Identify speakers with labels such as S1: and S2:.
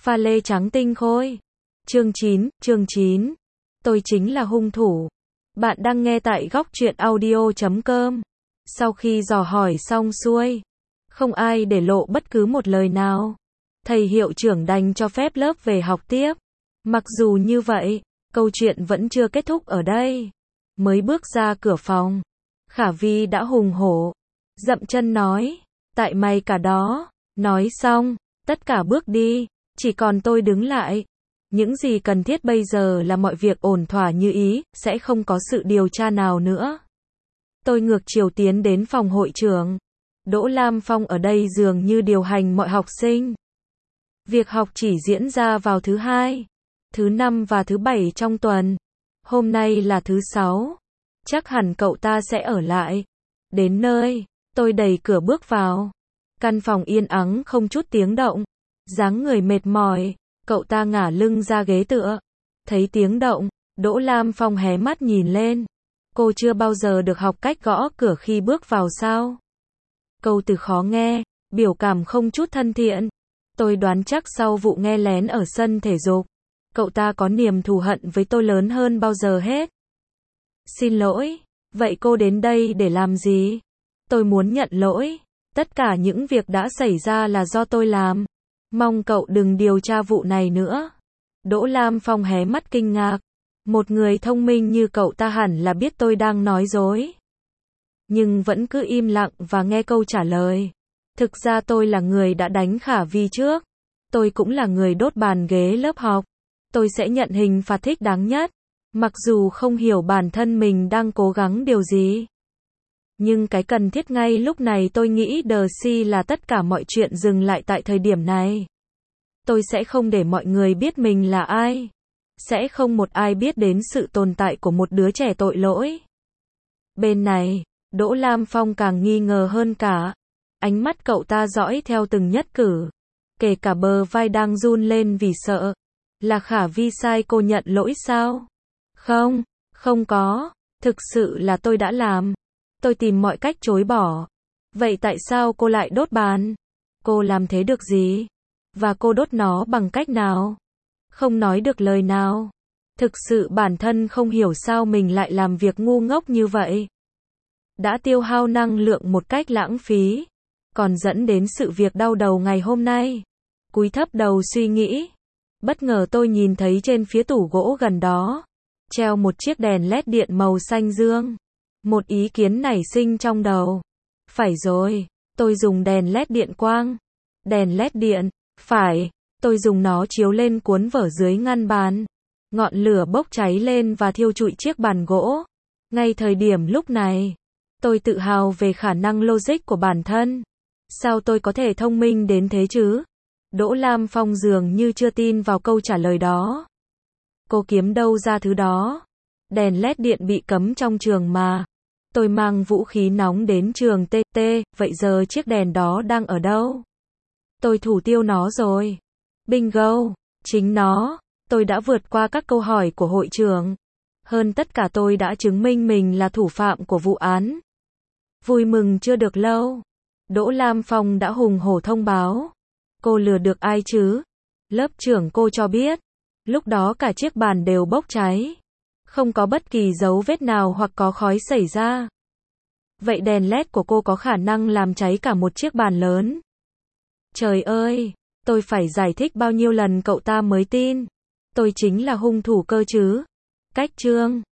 S1: pha lê trắng tinh khôi. Chương 9. Tôi chính là hung thủ. Bạn đang nghe tại góc truyện audio.com. Sau khi dò hỏi xong xuôi, không ai để lộ bất cứ một lời nào. Thầy hiệu trưởng đành cho phép lớp về học tiếp. Mặc dù như vậy, câu chuyện vẫn chưa kết thúc ở đây. Mới bước ra cửa phòng, Khả Vi đã hùng hổ, dậm chân nói, tại mày cả đó. Nói xong, tất cả bước đi, chỉ còn tôi đứng lại. Những gì cần thiết bây giờ là mọi việc ổn thỏa như ý, sẽ không có sự điều tra nào nữa. Tôi ngược chiều tiến đến phòng hội trưởng. Đỗ Lam Phong ở đây dường như điều hành mọi học sinh. Việc học chỉ diễn ra vào thứ Hai, thứ Năm và thứ Bảy trong tuần. Hôm nay là thứ Sáu. Chắc hẳn cậu ta sẽ ở lại. Đến nơi, tôi đẩy cửa bước vào. Căn phòng yên ắng không chút tiếng động. Dáng người mệt mỏi, cậu ta ngả lưng ra ghế tựa. Thấy tiếng động, Đỗ Lam Phong hé mắt nhìn lên. Cô chưa bao giờ được học cách gõ cửa khi bước vào sao? Câu từ khó nghe, biểu cảm không chút thân thiện. Tôi đoán chắc sau vụ nghe lén ở sân thể dục, cậu ta có niềm thù hận với tôi lớn hơn bao giờ hết. Xin lỗi, vậy cô đến đây để làm gì? Tôi muốn nhận lỗi. Tất cả những việc đã xảy ra là do tôi làm. Mong cậu đừng điều tra vụ này nữa. Đỗ Lam Phong hé mắt kinh ngạc. Một người thông minh như cậu ta hẳn là biết tôi đang nói dối. Nhưng vẫn cứ im lặng và nghe câu trả lời. Thực ra tôi là người đã đánh Khả Vi trước. Tôi cũng là người đốt bàn ghế lớp học. Tôi sẽ nhận hình phạt thích đáng nhất. Mặc dù không hiểu bản thân mình đang cố gắng điều gì. Nhưng cái cần thiết ngay lúc này tôi nghĩ The là tất cả mọi chuyện dừng lại tại thời điểm này. Tôi sẽ không để mọi người biết mình là ai. Sẽ không một ai biết đến sự tồn tại của một đứa trẻ tội lỗi. Bên này, Đỗ Lam Phong càng nghi ngờ hơn cả. Ánh mắt cậu ta dõi theo từng nhất cử. Kể cả bờ vai đang run lên vì sợ. Là Khả Vi sai cô nhận lỗi sao? Không, không có. Thực sự là tôi đã làm. Tôi tìm mọi cách chối bỏ. Vậy tại sao cô lại đốt bàn? Cô làm thế được gì? Và cô đốt nó bằng cách nào? Không nói được lời nào. Thực sự bản thân không hiểu sao mình lại làm việc ngu ngốc như vậy. Đã tiêu hao năng lượng một cách lãng phí. Còn dẫn đến sự việc đau đầu ngày hôm nay. Cúi thấp đầu suy nghĩ. Bất ngờ tôi nhìn thấy trên phía tủ gỗ gần đó. Treo một chiếc đèn LED điện màu xanh dương. Một ý kiến nảy sinh trong đầu. Phải rồi, tôi dùng đèn LED điện quang. Đèn LED điện, phải, tôi dùng nó chiếu lên cuốn vở dưới ngăn bàn. Ngọn lửa bốc cháy lên và thiêu trụi chiếc bàn gỗ. Ngay thời điểm lúc này, tôi tự hào về khả năng logic của bản thân. Sao tôi có thể thông minh đến thế chứ? Đỗ Lam Phong dường như chưa tin vào câu trả lời đó. Cô kiếm đâu ra thứ đó? Đèn LED điện bị cấm trong trường mà. Tôi mang vũ khí nóng đến trường TT, vậy giờ chiếc đèn đó đang ở đâu? Tôi thủ tiêu nó rồi. Bingo, chính nó. Tôi đã vượt qua các câu hỏi của hội trưởng. Hơn tất cả tôi đã chứng minh mình là thủ phạm của vụ án. Vui mừng chưa được lâu. Đỗ Lam Phong đã hùng hổ thông báo. Cô lừa được ai chứ? Lớp trưởng cô cho biết. Lúc đó cả chiếc bàn đều bốc cháy. Không có bất kỳ dấu vết nào hoặc có khói xảy ra. Vậy đèn LED của cô có khả năng làm cháy cả một chiếc bàn lớn. Trời ơi, tôi phải giải thích bao nhiêu lần cậu ta mới tin. Tôi chính là hung thủ cơ chứ. Cách chương